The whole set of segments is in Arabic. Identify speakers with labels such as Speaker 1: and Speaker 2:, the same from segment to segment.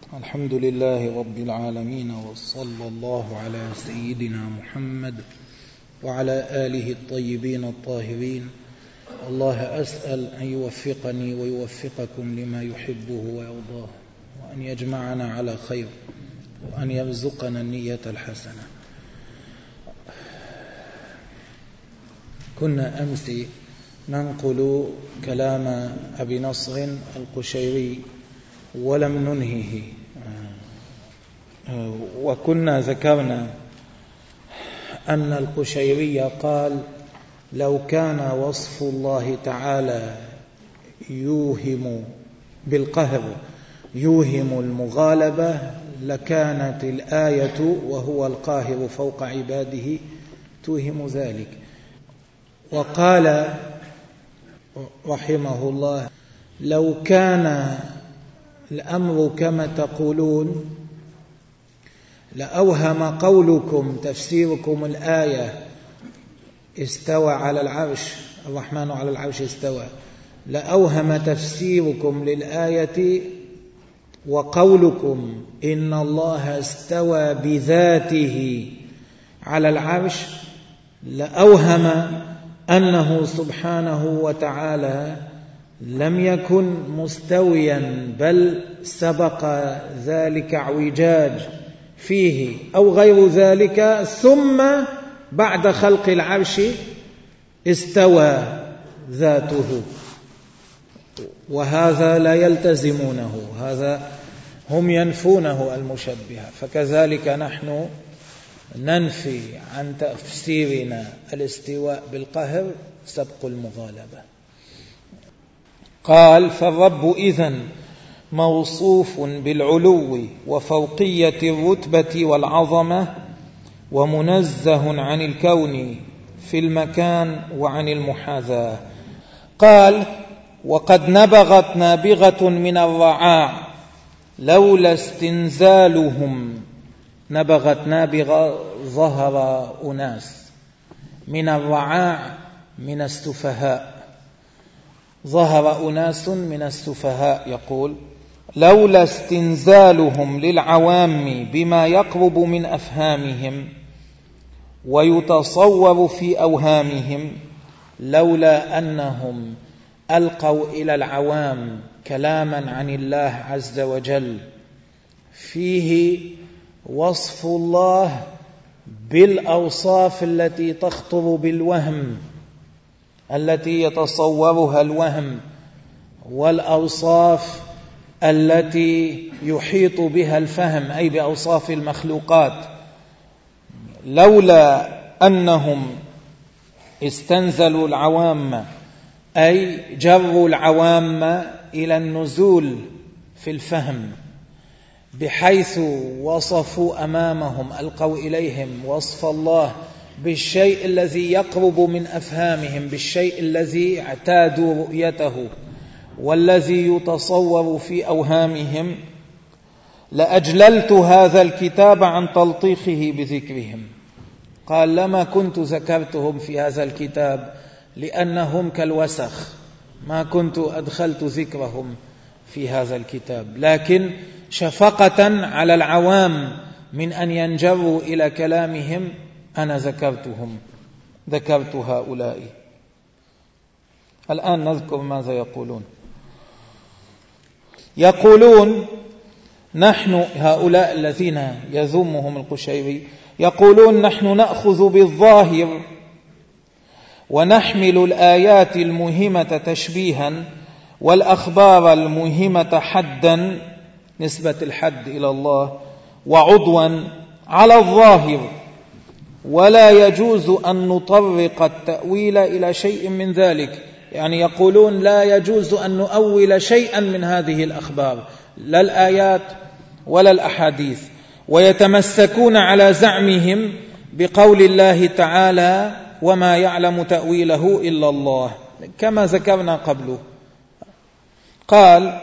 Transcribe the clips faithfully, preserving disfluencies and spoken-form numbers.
Speaker 1: الحمد لله رب العالمين، وصلى الله على سيدنا محمد وعلى آله الطيبين الطاهرين. الله أسأل أن يوفقني ويوفقكم لما يحبه ويرضاه، وأن يجمعنا على خير، وأن يرزقنا النية الحسنة. كنا أمس ننقل كلام أبي نصر القشيري ولم ننهيه، وكنا ذكرنا أن القشيري قال: لو كان وصف الله تعالى يوهم بالقهر يوهم المغالبة لكانت الآية وهو القاهر فوق عباده توهم ذلك. وقال رحمه الله: لو كان الأمر كما تقولون لأوهم قولكم تفسيركم الآية استوى على العرش، الرحمن على العرش استوى، لأوهم تفسيركم للآية وقولكم إن الله استوى بذاته على العرش لأوهم أنه سبحانه وتعالى لم يكن مستويا، بل سبق ذلك اعوجاج فيه أو غير ذلك، ثم بعد خلق العرش استوى ذاته. وهذا لا يلتزمونه، هذا هم ينفونه المشبهة. فكذلك نحن ننفي عن تفسيرنا الاستواء بالقهر سبق المغالبة. قال: فالرب إذن موصوف بالعلو وفوقية الرتبة والعظمة، ومنزه عن الكون في المكان وعن المحاذاة. قال: وقد نبغت نابغة من الرعاع لولا استنزالهم. نبغت نابغة ظهر أناس من الرعاع من السفهاء، ظهر أناس من السفهاء. يقول: لولا استنزالهم للعوام بما يقرب من أفهامهم ويتصور في أوهامهم، لولا أنهم ألقوا إلى العوام كلاما عن الله عز وجل فيه وصف الله بالأوصاف التي تخطر بالوهم، التي يتصورها الوهم، والأوصاف التي يحيط بها الفهم، أي بأوصاف المخلوقات. لولا أنهم استنزلوا العوام، أي جروا العوام إلى النزول في الفهم، بحيث وصفوا أمامهم، ألقوا إليهم وصف الله بالشيء الذي يقرب من أفهامهم، بالشيء الذي اعتادوا رؤيته والذي يتصور في أوهامهم، لأجللت هذا الكتاب عن تلطيخه بذكرهم. قال: لما كنت ذكرتهم في هذا الكتاب لأنهم كالوسخ، ما كنت أدخلت ذكرهم في هذا الكتاب، لكن شفقة على العوام من أن ينجروا إلى كلامهم أنا ذكرتهم، ذكرت هؤلاء. الآن نذكر ماذا يقولون. يقولون نحن، هؤلاء الذين يذمهم القشيري، يقولون نحن نأخذ بالظاهر ونحمل الآيات المهمة تشبيها والأخبار المهمة حدا، نسبة الحد إلى الله، وعضوا على الظاهر، ولا يجوز أن نطرق التأويل إلى شيء من ذلك. يعني يقولون لا يجوز أن نؤول شيئا من هذه الأخبار، لا الآيات ولا الأحاديث. ويتمسكون على زعمهم بقول الله تعالى: وما يعلم تأويله إلا الله، كما ذكرنا قبله. قال: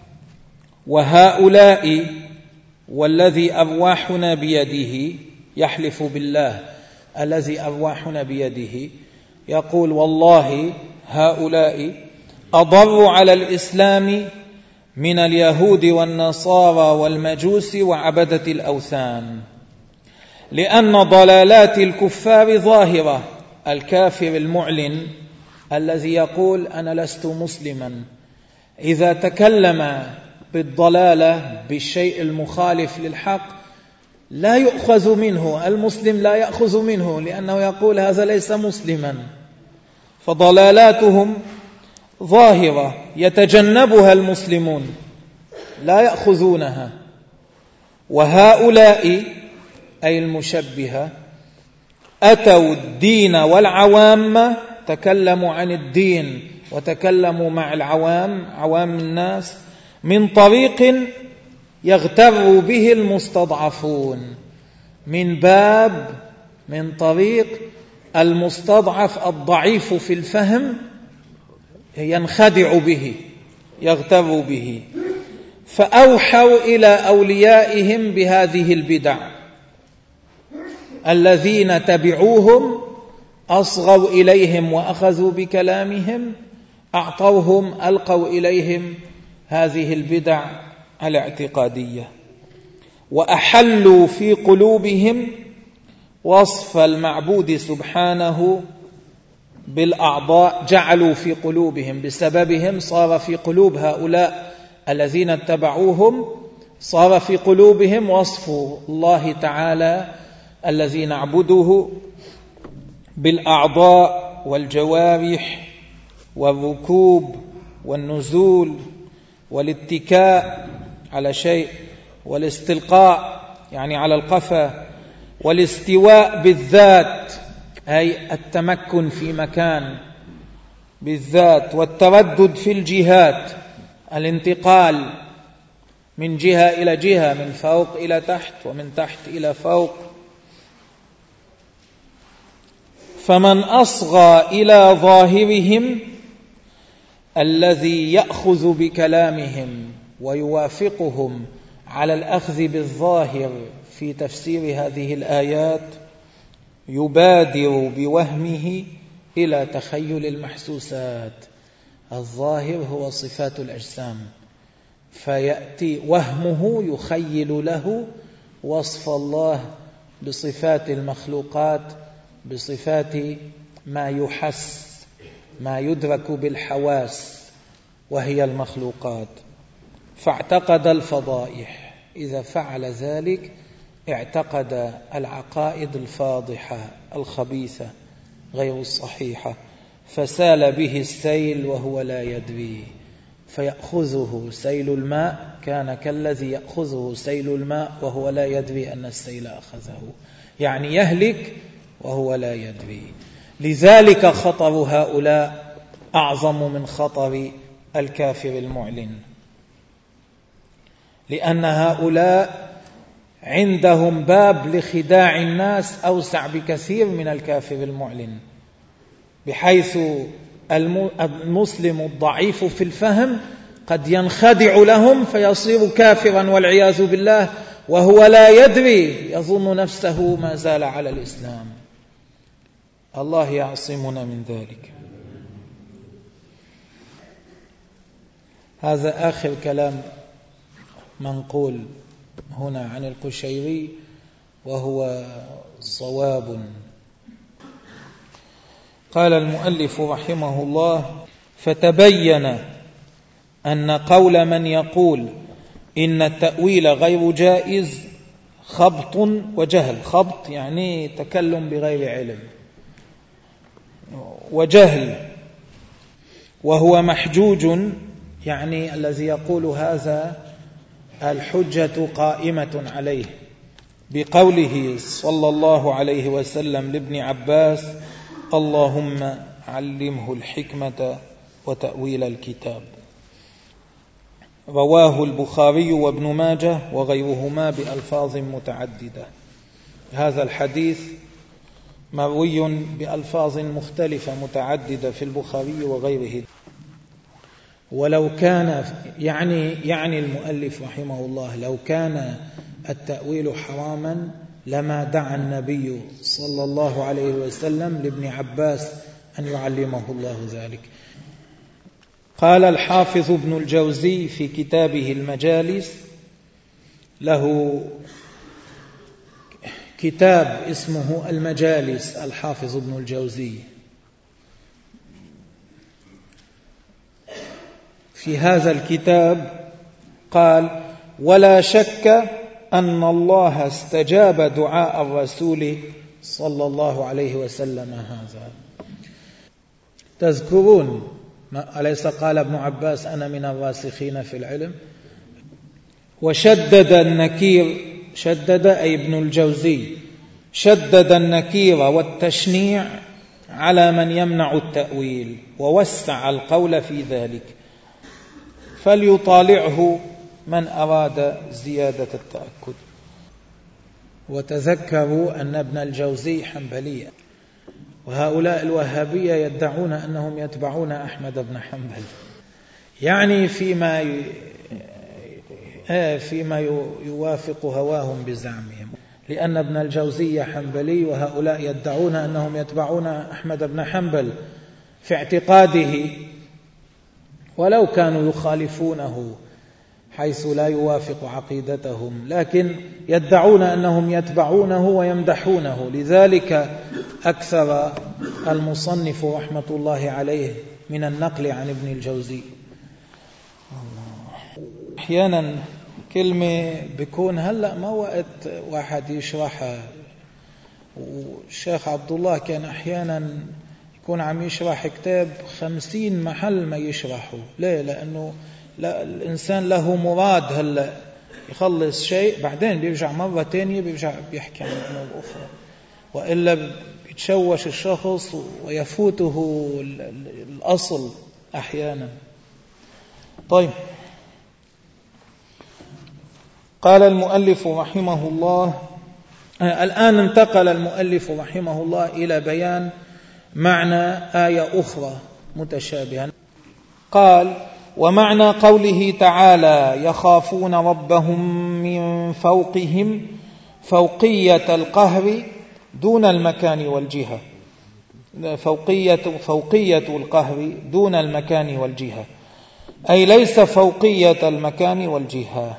Speaker 1: وهؤلاء والذي أرواحنا بيده، يحلف بالله الذي أرواحنا بيده، يقول: والله هؤلاء أضروا على الإسلام من اليهود والنصارى والمجوس وعبدة الأوثان، لأن ضلالات الكفار ظاهرة. الكافر المعلن الذي يقول أنا لست مسلما إذا تكلم بالضلالة بالشيء المخالف للحق لا يؤخذ منه، المسلم لا يأخذ منه لأنه يقول هذا ليس مسلما. فضلالاتهم ظاهرة يتجنبها المسلمون لا يأخذونها. وهؤلاء أي المشبهة أتوا الدين والعوام، تكلموا عن الدين وتكلموا مع العوام عوام الناس من طريق يغتر به المستضعفون، من باب من طريق المستضعف الضعيف في الفهم ينخدع به يغتر به. فأوحوا إلى أوليائهم بهذه البدع، الذين تبعوهم أصغوا إليهم وأخذوا بكلامهم، أعطوهم ألقوا إليهم هذه البدع الاعتقادية، وأحلوا في قلوبهم وصف المعبود سبحانه بالأعضاء، جعلوا في قلوبهم بسببهم، صار في قلوب هؤلاء الذين اتبعوهم صار في قلوبهم وصف الله تعالى الذي نعبده بالأعضاء والجوارح والركوب والنزول والاتكاء على شيء، والاستلقاء يعني على القفا، والاستواء بالذات أي التمكن في مكان بالذات، والتردد في الجهات الانتقال من جهة إلى جهة، من فوق إلى تحت ومن تحت إلى فوق. فمن أصغى إلى ظاهرهم الذي يأخذ بكلامهم ويوافقهم على الأخذ بالظاهر في تفسير هذه الآيات يبادر بوهمه إلى تخيل المحسوسات. الظاهر هو صفات الأجسام، فيأتي وهمه يخيل له وصف الله بصفات المخلوقات، بصفات ما يحس ما يدرك بالحواس وهي المخلوقات. فاعتقد الفضائح، إذا فعل ذلك اعتقد العقائد الفاضحة الخبيثة غير الصحيحة، فسال به السيل وهو لا يدري، فيأخذه سيل الماء، كان كالذي يأخذه سيل الماء وهو لا يدري أن السيل أخذه، يعني يهلك وهو لا يدري. لذلك خطر هؤلاء أعظم من خطر الكافر المعلن، لأن هؤلاء عندهم باب لخداع الناس أوسع بكثير من الكافر المعلن، بحيث المسلم الضعيف في الفهم قد ينخدع لهم فيصير كافرا والعياذ بالله وهو لا يدري، يظن نفسه ما زال على الإسلام. الله يعصمنا من ذلك. هذا آخر كلام منقول هنا عن القشيري وهو صواب. قال المؤلف رحمه الله: فتبين أن قول من يقول إن التأويل غير جائز خبط وجهل. خبط يعني تكلم بغير علم، وجهل وهو محجوج، يعني الذي يقول هذا الحجة قائمة عليه، بقوله صلى الله عليه وسلم لابن عباس: اللهم علمه الحكمة وتأويل الكتاب. رواه البخاري وابن ماجه وغيرهما بألفاظ متعددة. هذا الحديث مروي بألفاظ مختلفة متعددة في البخاري وغيره. ولو كان يعني يعني المؤلف رحمه الله لو كان التأويل حراما لما دعا النبي صلى الله عليه وسلم لابن عباس أن يعلمه الله ذلك. قال الحافظ ابن الجوزي في كتابه المجالس، له كتاب اسمه المجالس الحافظ ابن الجوزي، في هذا الكتاب قال: ولا شك أن الله استجاب دعاء الرسول صلى الله عليه وسلم هذا. تذكرون أليس قال ابن عباس: أنا من الراسخين في العلم؟ وشدد النكير، شدد أي ابن الجوزي، شدد النكير والتشنيع على من يمنع التأويل، ووسع القول في ذلك، فليطالعه من أراد زيادة التأكد. وتذكروا أن ابن الجوزي حنبلي، وهؤلاء الوهابية يدعون أنهم يتبعون أحمد بن حنبل، يعني فيما فيما يوافق هواهم بزعمهم، لأن ابن الجوزي حنبلي وهؤلاء يدعون أنهم يتبعون أحمد بن حنبل في اعتقاده، ولو كانوا يخالفونه حيث لا يوافق عقيدتهم، لكن يدعون أنهم يتبعونه ويمدحونه. لذلك أكثر المصنف رحمة الله عليه من النقل عن ابن الجوزي. أحيانا كلمة بيكون هلأ ما وقت واحد يشرحها، والشيخ عبد الله كان أحيانا يكون عم يشرح كتاب خمسين محل ما يشرحه. ليه؟ لأنه لا، الإنسان له مراد، هلأ يخلص شيء بعدين بيرجع مرة تانية بيرجع بيحكي عن أمور أخرى، وإلا بيتشوش الشخص ويفوته الأصل أحيانا. طيب، قال المؤلف رحمه الله، الآن انتقل المؤلف رحمه الله إلى بيان معنى آية أخرى متشابهة. قال: ومعنى قوله تعالى: يخافون ربهم من فوقهم، فوقية القهر دون المكان والجهة، فوقية, فوقية القهر دون المكان والجهة، أي ليس فوقية المكان والجهة.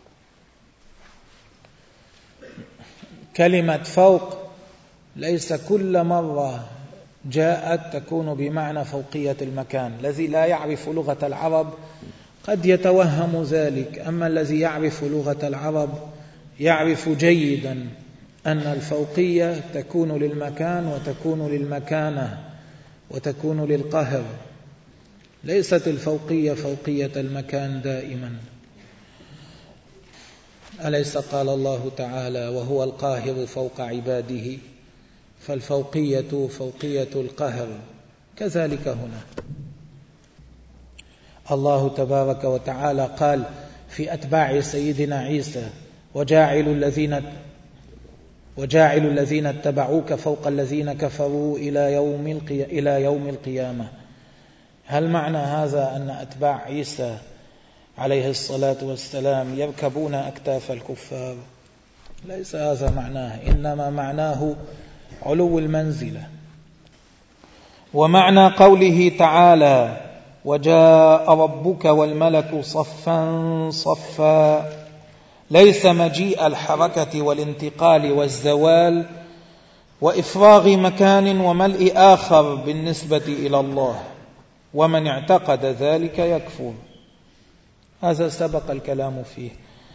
Speaker 1: كلمة فوق ليس كل مرة جاءت تكون بمعنى فوقية المكان. الذي لا يعرف لغة العرب قد يتوهم ذلك، أما الذي يعرف لغة العرب يعرف جيدا أن الفوقية تكون للمكان وتكون للمكانة وتكون للقهر، ليست الفوقية فوقية المكان دائما. أليس قال الله تعالى: وهو القاهر فوق عباده؟ فالفوقية فوقية القهر. كذلك هنا الله تبارك وتعالى قال في أتباع سيدنا عيسى: وجاعل الذين وجاعل الذين اتبعوك فوق الذين كفروا إلى يوم إلى يوم القيامة. هل معنى هذا أن أتباع عيسى عليه الصلاة والسلام يركبون أكتاف الكفار؟ ليس هذا معناه، إنما معناه علو المنزلة. ومعنى قوله تعالى: وجاء ربك والملك صفا صفا، ليس مجيء الحركة والانتقال والزوال وإفراغ مكان وملء آخر بالنسبة إلى الله، ومن اعتقد ذلك يكفر. هذا سبق الكلام فيه.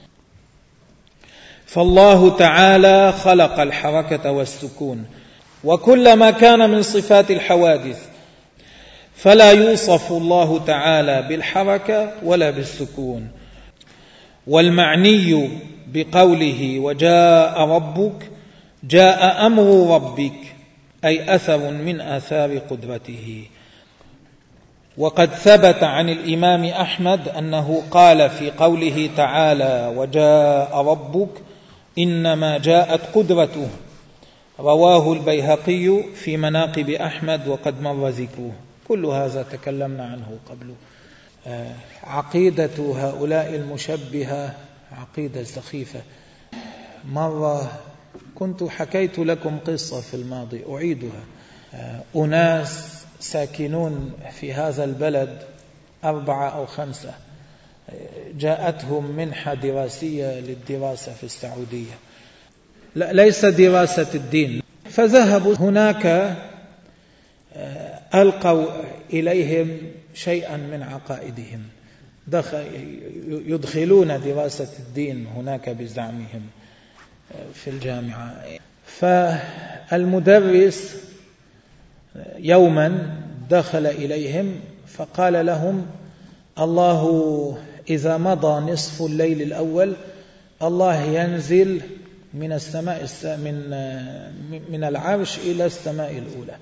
Speaker 1: فالله تعالى خلق الحركة والسكون وكل ما كان من صفات الحوادث، فلا يوصف الله تعالى بالحركة ولا بالسكون. والمعني بقوله وجاء ربك، جاء أمر ربك، أي أثر من آثار قدرته. وقد ثبت عن الإمام أحمد أنه قال في قوله تعالى وجاء ربك إنما جاءت قدرته، رواه البيهقي في مناقب أحمد وقد مر ذكره. كل هذا تكلمنا عنه قبل. عقيدة هؤلاء المشبهة عقيدة سخيفة. مرة كنت حكيت لكم قصة في الماضي أعيدها. أناس ساكنون في هذا البلد أربعة أو خمسة جاءتهم منحة دراسية للدراسة في السعودية، لا ليس دراسة الدين، فذهبوا هناك ألقوا إليهم شيئا من عقائدهم، يدخلون دراسة الدين هناك بزعمهم في الجامعة. فالمدرس يوما دخل إليهم فقال لهم: الله إذا مضى نصف الليل الأول الله ينزل من السماء من من العرش إلى السماء الأولى.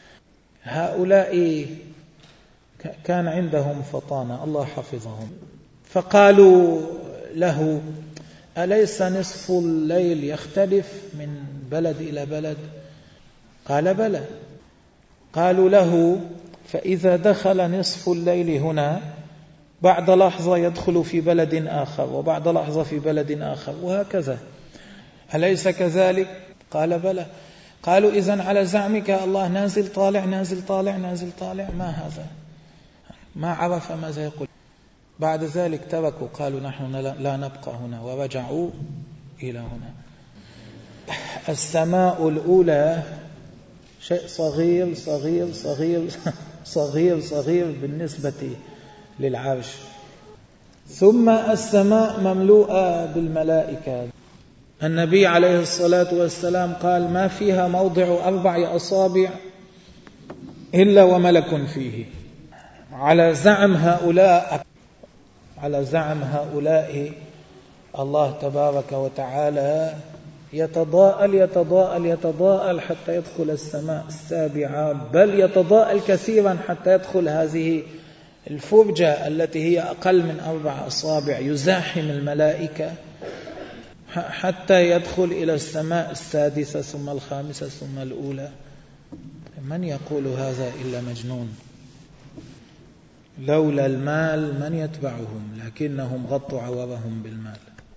Speaker 1: هؤلاء كان عندهم فطانة، الله حفظهم، فقالوا له: أليس نصف الليل يختلف من بلد إلى بلد؟ قال: بلى. قالوا له: فإذا دخل نصف الليل هنا بعد لحظة يدخل في بلد آخر، وبعد لحظة في بلد آخر، وهكذا، أليس كذلك؟ قال: بلى. قالوا: إذن على زعمك الله نازل طالع نازل طالع نازل طالع، ما هذا؟ ما عرف ماذا يقول. بعد ذلك تركوا، قالوا: نحن لا نبقى هنا، ورجعوا إلى هنا. السماء الأولى شيء صغير صغير صغير صغير صغير بالنسبة للعرش، ثم السماء مملوءة بالملائكة. النبي عليه الصلاة والسلام قال: ما فيها موضع أربع أصابع إلا وملك فيه. على زعم هؤلاء على زعم هؤلاء الله تبارك وتعالى يتضاءل يتضاءل يتضاءل حتى يدخل السماء السابعة، بل يتضاءل كثيرا حتى يدخل هذه الفرجة التي هي أقل من أربع أصابع، يزاحم الملائكة حتى يدخل إلى السماء السادسة ثم الخامسة ثم الأولى. من يقول هذا إلا مجنون. لولا المال من يتبعهم، لكنهم غطوا عورهم بالمال.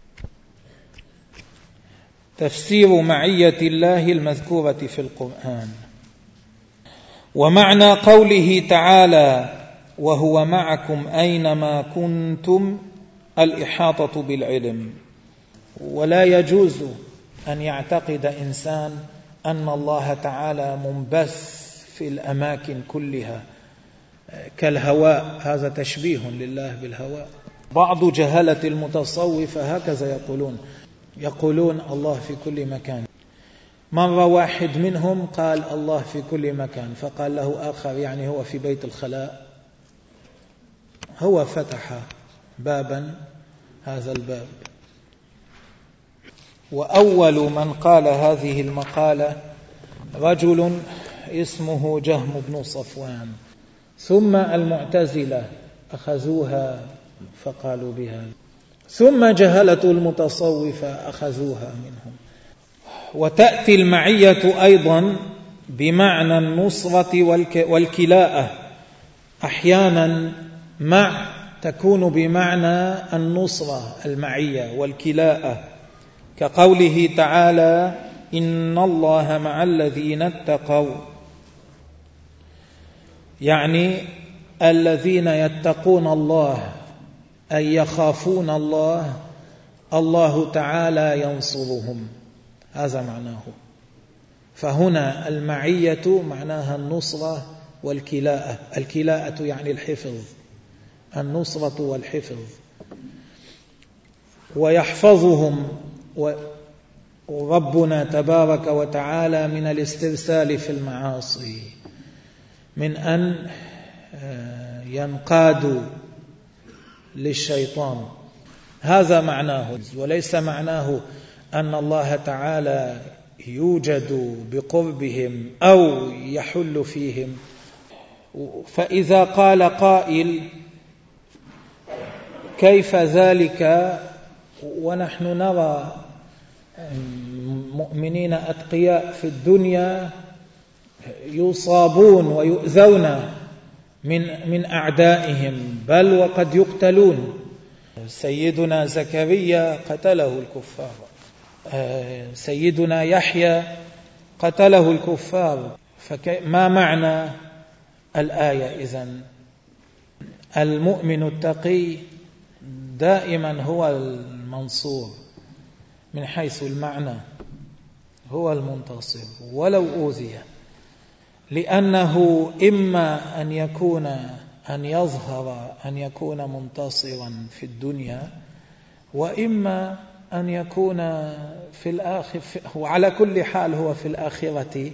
Speaker 1: تفسير معية الله المذكورة في القرآن. ومعنى قوله تعالى: وهو معكم أينما كنتم، الإحاطة بالعلم. ولا يجوز أن يعتقد إنسان أن الله تعالى منبث في الأماكن كلها كالهواء، هذا تشبيه لله بالهواء. بعض جهلة المتصوفة هكذا يقولون يقولون الله في كل مكان. مرة واحد منهم قال الله في كل مكان، فقال له آخر: يعني هو في بيت الخلاء؟ هو فتح بابا، هذا الباب. وأول من قال هذه المقالة رجل اسمه جهم بن صفوان، ثم المعتزلة أخذوها فقالوا بها، ثم جهلة المتصوفة أخذوها منهم. وتأتي المعية أيضا بمعنى النصرة والكلاءة، أحيانا مع تكون بمعنى النصرة المعية والكلاءة، كقوله تعالى: إن الله مع الذين اتقوا، يعني الذين يتقون الله أي يخافون الله، الله تعالى ينصرهم، هذا معناه. فهنا المعية معناها النصرة والكلاءة. الكلاءة يعني الحفظ، النصرة والحفظ. ويحفظهم وربنا تبارك وتعالى من الاسترسال في المعاصي، من أن ينقادوا للشيطان، هذا معناه. وليس معناه أن الله تعالى يوجد بقربهم أو يحل فيهم. فإذا قال قائل: كيف ذلك ونحن نرى مؤمنين أتقياء في الدنيا يصابون ويؤذون من من أعدائهم، بل وقد يقتلون؟ سيدنا زكريا قتله الكفار، سيدنا يحيى قتله الكفار. فما معنى الآية إذن؟ المؤمن التقي دائما هو المنصور من حيث المعنى، هو المنتصر ولو أوذي، لأنه إما أن يكون أن يظهر أن يكون منتصرا في الدنيا، وإما أن يكون في الآخرة، وعلى كل حال هو في الآخرة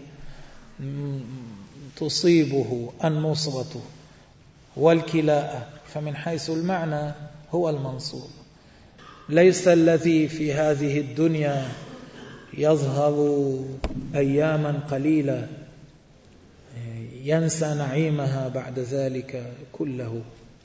Speaker 1: تصيبه النصرة والكلاء، فمن حيث المعنى هو المنصور. ليس الذي في هذه الدنيا يظهر أياما قليلة ينسى نعيمها بعد ذلك كله.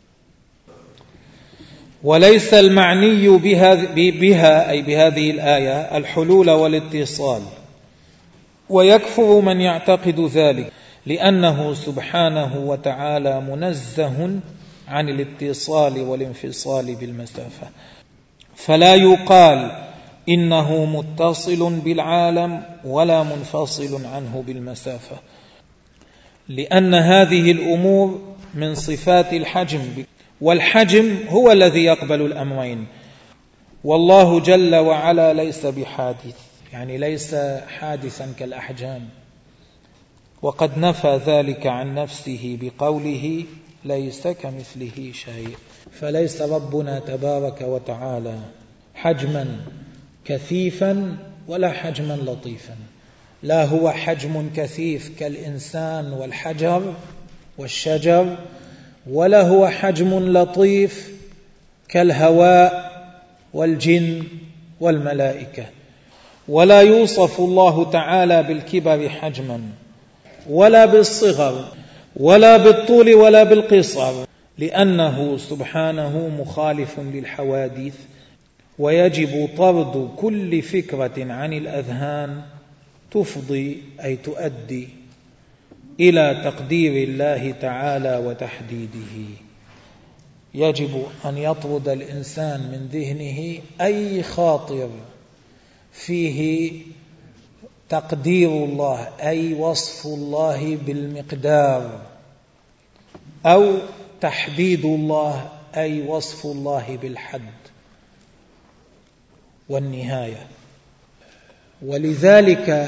Speaker 1: وليس المعني بها, بها أي بهذه الآية الحلول والاتصال، ويكفر من يعتقد ذلك، لأنه سبحانه وتعالى منزه عن الاتصال والانفصال بالمسافة، فلا يقال إنه متصل بالعالم ولا منفصل عنه بالمسافة، لأن هذه الأمور من صفات الحجم، والحجم هو الذي يقبل الأمرين، والله جل وعلا ليس بحادث، يعني ليس حادثا كالأحجام، وقد نفى ذلك عن نفسه بقوله ليس كمثله شيء. فليس ربنا تبارك وتعالى حجما كثيفا ولا حجما لطيفا، لا هو حجم كثيف كالإنسان والحجر والشجر، ولا هو حجم لطيف كالهواء والجن والملائكة، ولا يوصف الله تعالى بالكبر حجما ولا بالصغر ولا بالطول ولا بالقصر، لأنه سبحانه مخالف للحوادث، ويجب طرد كل فكرة عن الأذهان تفضي أي تؤدي إلى تقدير الله تعالى وتحديده. يجب أن يطرد الإنسان من ذهنه أي خاطر فيه تقدير الله، أي وصف الله بالمقدار، أو تحديد الله أي وصف الله بالحد والنهاية. ولذلك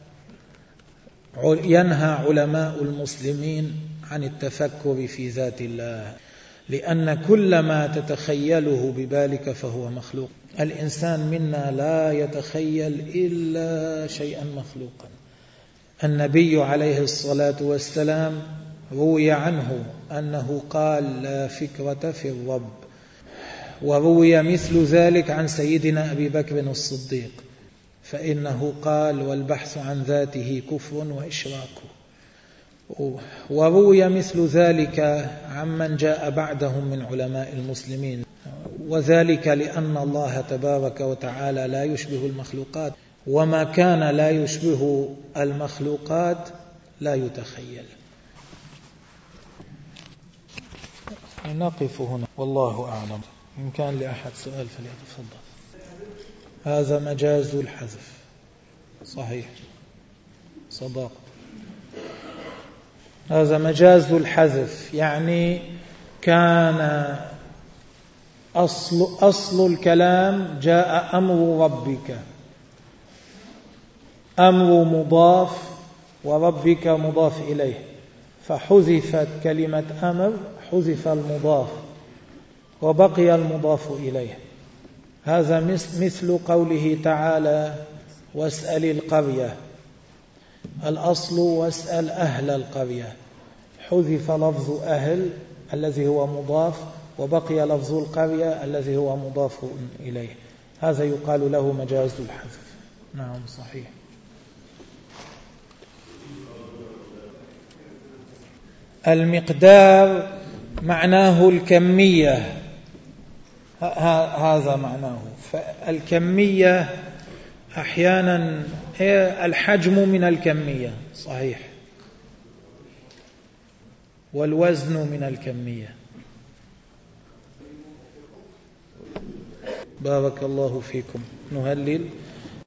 Speaker 1: ينهى علماء المسلمين عن التفكر في ذات الله، لأن كل ما تتخيله ببالك فهو مخلوق. الإنسان منا لا يتخيل إلا شيئا مخلوقا. النبي عليه الصلاة والسلام روي عنه أنه قال لا فكرة في الرب، وروي مثل ذلك عن سيدنا أبي بكر الصديق، فإنه قال والبحث عن ذاته كفر وإشراك. وروي مثل ذلك عمن جاء بعدهم من علماء المسلمين، وذلك لأن الله تبارك وتعالى لا يشبه المخلوقات، وما كان لا يشبه المخلوقات لا يتخيل. نقف هنا والله أعلم. إن كان لأحد سؤال فليتفضل. هذا مجاز الحذف، صحيح، صدق. هذا مجاز الحذف، يعني كان أصل, أصل الكلام جاء أمر ربك، أمر مضاف وربك مضاف إليه، فحذفت كلمة أمر، حذف المضاف وبقي المضاف إليه. هذا مثل قوله تعالى واسأل القرية، الأصل واسأل أهل القرية، حذف لفظ أهل الذي هو مضاف وبقي لفظ القرية الذي هو مضاف إليه. هذا يقال له مجاز الحذف. نعم صحيح. المقدار معناه الكمية، هذا معناه. فالكمية أحيانا هي الحجم من الكمية، صحيح، والوزن من الكمية. بارك الله فيكم. نهلل.